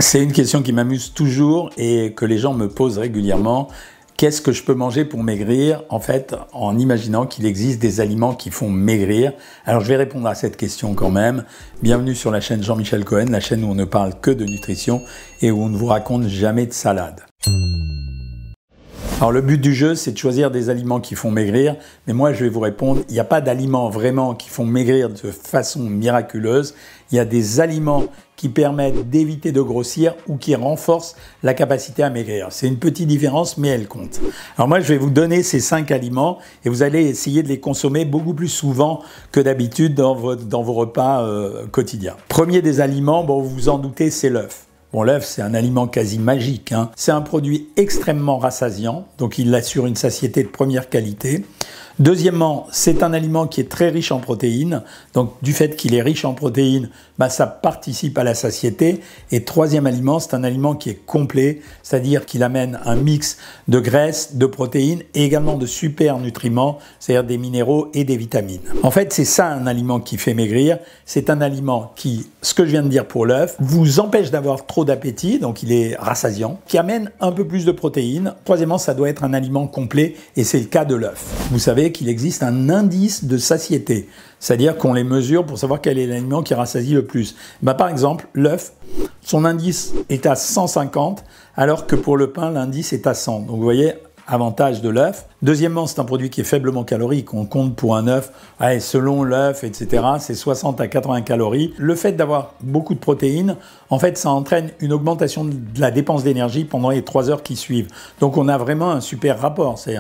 C'est une question qui m'amuse toujours et que les gens me posent régulièrement. Qu'est-ce que je peux manger pour maigrir? En fait, en imaginant qu'il existe des aliments qui font maigrir. Alors, je vais répondre à cette question quand même. Bienvenue sur la chaîne Jean-Michel Cohen, la chaîne où on ne parle que de nutrition et où on ne vous raconte jamais de salade. Alors, le but du jeu, c'est de choisir des aliments qui font maigrir. Mais moi, je vais vous répondre, il n'y a pas d'aliments vraiment qui font maigrir de façon miraculeuse. Il y a des aliments qui permettent d'éviter de grossir ou qui renforcent la capacité à maigrir. C'est une petite différence, mais elle compte. Alors moi, je vais vous donner ces 5 aliments et vous allez essayer de les consommer beaucoup plus souvent que d'habitude dans vos repas quotidiens. Premier des aliments, bon, vous vous en doutez, c'est l'œuf. Bon, l'œuf, c'est un aliment quasi magique, hein. C'est un produit extrêmement rassasiant, donc il assure une satiété de première qualité. Deuxièmement, c'est un aliment qui est très riche en protéines. Donc, du fait qu'il est riche en protéines, ça participe à la satiété. Et troisième aliment, c'est un aliment qui est complet, c'est-à-dire qu'il amène un mix de graisses, de protéines et également de super nutriments, c'est-à-dire des minéraux et des vitamines. En fait, c'est ça un aliment qui fait maigrir. C'est un aliment qui, ce que je viens de dire pour l'œuf, vous empêche d'avoir trop d'appétit, donc il est rassasiant, qui amène un peu plus de protéines. Troisièmement, ça doit être un aliment complet et c'est le cas de l'œuf. Vous savez qu'il existe un indice de satiété, c'est-à-dire qu'on les mesure pour savoir quel est l'aliment qui rassasie le plus. Par exemple, l'œuf, son indice est à 150, alors que pour le pain, l'indice est à 100. Donc vous voyez, avantage de l'œuf. Deuxièmement, c'est un produit qui est faiblement calorique. On compte pour un œuf, selon l'œuf, etc., c'est 60 à 80 calories. Le fait d'avoir beaucoup de protéines, en fait, ça entraîne une augmentation de la dépense d'énergie pendant les 3 heures qui suivent. Donc, on a vraiment un super rapport, c'est-à-dire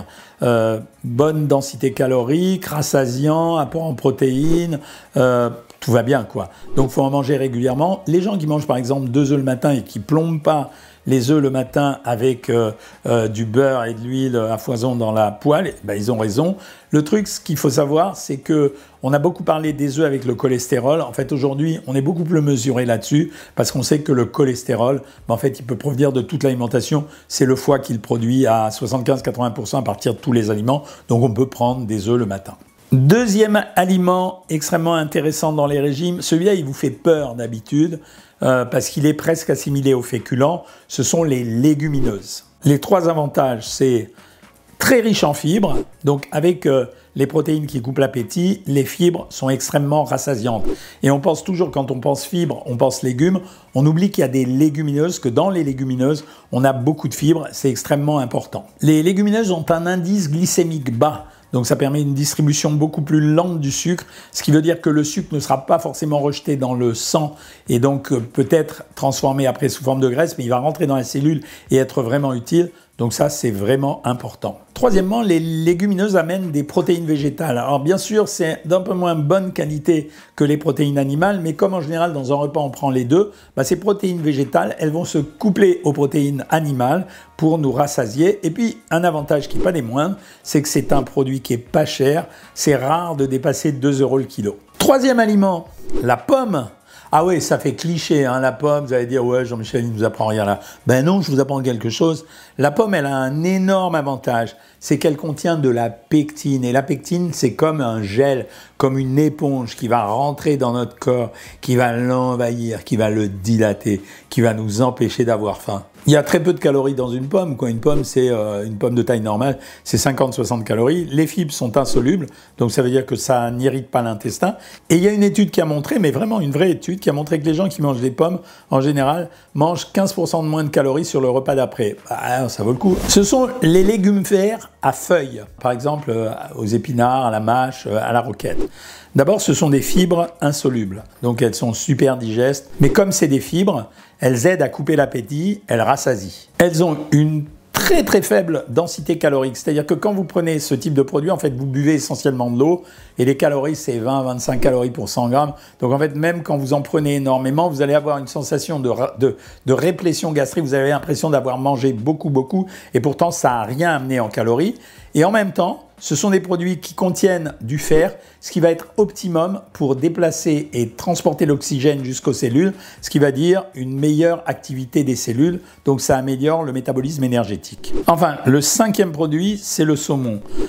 bonne densité calorique, rassasiant, apport en protéines, tout va bien, quoi. Donc, il faut en manger régulièrement. Les gens qui mangent, par exemple, 2 œufs le matin et qui plombent pas les œufs le matin avec du beurre et de l'huile à foison dans la poêle, ils ont raison. Le truc, ce qu'il faut savoir, c'est que on a beaucoup parlé des œufs avec le cholestérol. En fait, aujourd'hui, on est beaucoup plus mesuré là-dessus parce qu'on sait que le cholestérol, en fait, il peut provenir de toute l'alimentation. C'est le foie qui le produit à 75-80% à partir de tous les aliments. Donc, on peut prendre des œufs le matin. Deuxième aliment extrêmement intéressant dans les régimes, celui-là, il vous fait peur d'habitude. Parce qu'il est presque assimilé aux féculents, ce sont les légumineuses. Les 3 avantages, c'est très riche en fibres, donc avec les protéines qui coupent l'appétit, les fibres sont extrêmement rassasiantes. Et on pense toujours, quand on pense fibres, on pense légumes, on oublie qu'il y a des légumineuses, que dans les légumineuses, on a beaucoup de fibres, c'est extrêmement important. Les légumineuses ont un indice glycémique bas. Donc ça permet une distribution beaucoup plus lente du sucre, ce qui veut dire que le sucre ne sera pas forcément rejeté dans le sang et donc peut-être transformé après sous forme de graisse, mais il va rentrer dans la cellule et être vraiment utile. Donc ça, c'est vraiment important. Troisièmement, les légumineuses amènent des protéines végétales. Alors bien sûr, c'est d'un peu moins bonne qualité que les protéines animales, mais comme en général dans un repas on prend les deux, ces protéines végétales, elles vont se coupler aux protéines animales pour nous rassasier. Et puis, un avantage qui n'est pas des moindres, c'est que c'est un produit qui est pas cher. C'est rare de dépasser 2 € le kilo. Troisième aliment, la pomme. Ah oui, ça fait cliché, hein, la pomme, vous allez dire, ouais, Jean-Michel, il ne nous apprend rien là. Ben non, je vous apprends quelque chose. La pomme, elle a un énorme avantage, c'est qu'elle contient de la pectine. Et la pectine, c'est comme un gel, comme une éponge qui va rentrer dans notre corps, qui va l'envahir, qui va le dilater, qui va nous empêcher d'avoir faim. Il y a très peu de calories dans une pomme. Une pomme, c'est une pomme de taille normale, c'est 50-60 calories. Les fibres sont insolubles, donc ça veut dire que ça n'irrite pas l'intestin. Et il y a une étude qui a montré, mais vraiment une vraie étude, qui a montré que les gens qui mangent des pommes, en général, mangent 15% de moins de calories sur le repas d'après. Ça vaut le coup. Ce sont les légumes verts à feuilles, par exemple aux épinards, à la mâche, à la roquette. D'abord, ce sont des fibres insolubles, donc elles sont super digestes, mais comme c'est des fibres, elles aident à couper l'appétit, elles rassasient. Elles ont une très très faible densité calorique, c'est-à-dire que quand vous prenez ce type de produit, en fait, vous buvez essentiellement de l'eau, et les calories, c'est 20-25 calories pour 100 grammes. Donc en fait, même quand vous en prenez énormément, vous allez avoir une sensation de réplétion gastrique, vous avez l'impression d'avoir mangé beaucoup, et pourtant, ça n'a rien amené en calories. Et en même temps, ce sont des produits qui contiennent du fer, ce qui va être optimum pour déplacer et transporter l'oxygène jusqu'aux cellules, ce qui va dire une meilleure activité des cellules, donc ça améliore le métabolisme énergétique. Enfin, le 5e produit, c'est le saumon.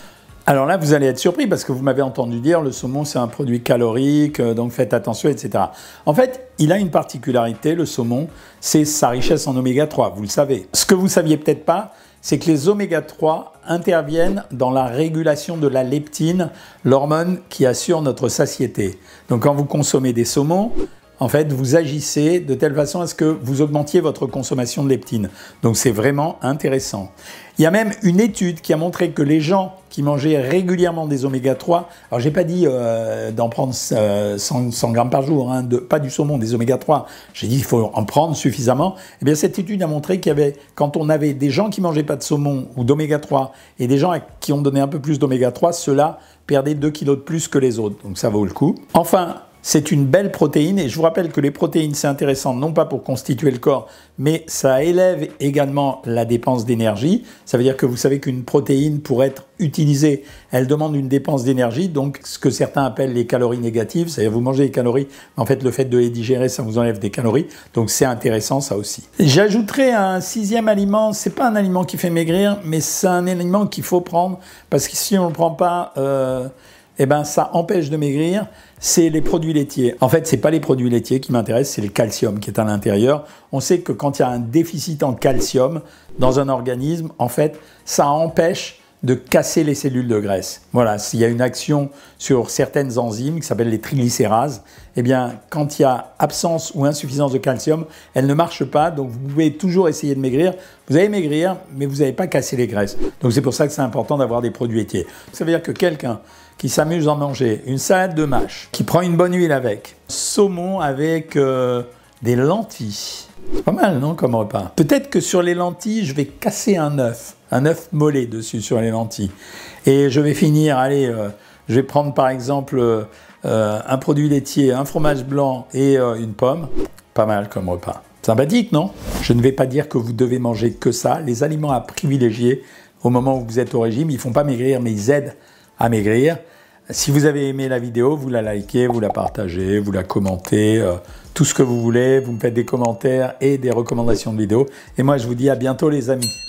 Alors là, vous allez être surpris parce que vous m'avez entendu dire le saumon, c'est un produit calorique, donc faites attention, etc. En fait, il a une particularité, le saumon, c'est sa richesse en oméga 3, vous le savez. Ce que vous ne saviez peut-être pas, c'est que les oméga 3 interviennent dans la régulation de la leptine, l'hormone qui assure notre satiété. Donc quand vous consommez des saumons, en fait, vous agissez de telle façon à ce que vous augmentiez votre consommation de leptine. Donc c'est vraiment intéressant. Il y a même une étude qui a montré que les gens qui mangeaient régulièrement des oméga 3, alors j'ai pas dit d'en prendre 100 grammes par jour, hein, pas du saumon, des oméga 3, j'ai dit qu'il faut en prendre suffisamment. Eh bien cette étude a montré qu'il y avait, quand on avait des gens qui mangeaient pas de saumon ou d'oméga 3 et des gens qui ont donné un peu plus d'oméga 3, ceux-là perdaient 2 kilos de plus que les autres. Donc ça vaut le coup. Enfin, c'est une belle protéine et je vous rappelle que les protéines, c'est intéressant non pas pour constituer le corps, mais ça élève également la dépense d'énergie. Ça veut dire que vous savez qu'une protéine, pour être utilisée, elle demande une dépense d'énergie, donc ce que certains appellent les calories négatives, c'est-à-dire vous mangez des calories, mais en fait le fait de les digérer, ça vous enlève des calories, donc c'est intéressant ça aussi. J'ajouterai un 6e aliment, c'est pas un aliment qui fait maigrir, mais c'est un aliment qu'il faut prendre, parce que si on ne le prend pas, eh ben, ça empêche de maigrir, c'est les produits laitiers. En fait, ce n'est pas les produits laitiers qui m'intéressent, c'est le calcium qui est à l'intérieur. On sait que quand il y a un déficit en calcium dans un organisme, en fait, ça empêche de casser les cellules de graisse. Voilà, s'il y a une action sur certaines enzymes qui s'appellent les triglycérases, eh bien, quand il y a absence ou insuffisance de calcium, elles ne marchent pas, donc vous pouvez toujours essayer de maigrir. Vous allez maigrir, mais vous n'avez pas cassé les graisses. Donc c'est pour ça que c'est important d'avoir des produits laitiers. Ça veut dire que quelqu'un qui s'amuse à manger une salade de mâche, qui prend une bonne huile avec, saumon avec des lentilles. C'est pas mal, non, comme repas? Peut-être que sur les lentilles, je vais casser un œuf mollet dessus sur les lentilles. Et je vais finir, allez, je vais prendre par exemple un produit laitier, un fromage blanc et une pomme. Pas mal comme repas. Sympathique, non? Je ne vais pas dire que vous devez manger que ça. Les aliments à privilégier au moment où vous êtes au régime, ils ne font pas maigrir, mais ils aident à maigrir. Si vous avez aimé la vidéo, vous la likez, vous la partagez, vous la commentez, tout ce que vous voulez. Vous me faites des commentaires et des recommandations de vidéos. Et moi, je vous dis à bientôt les amis.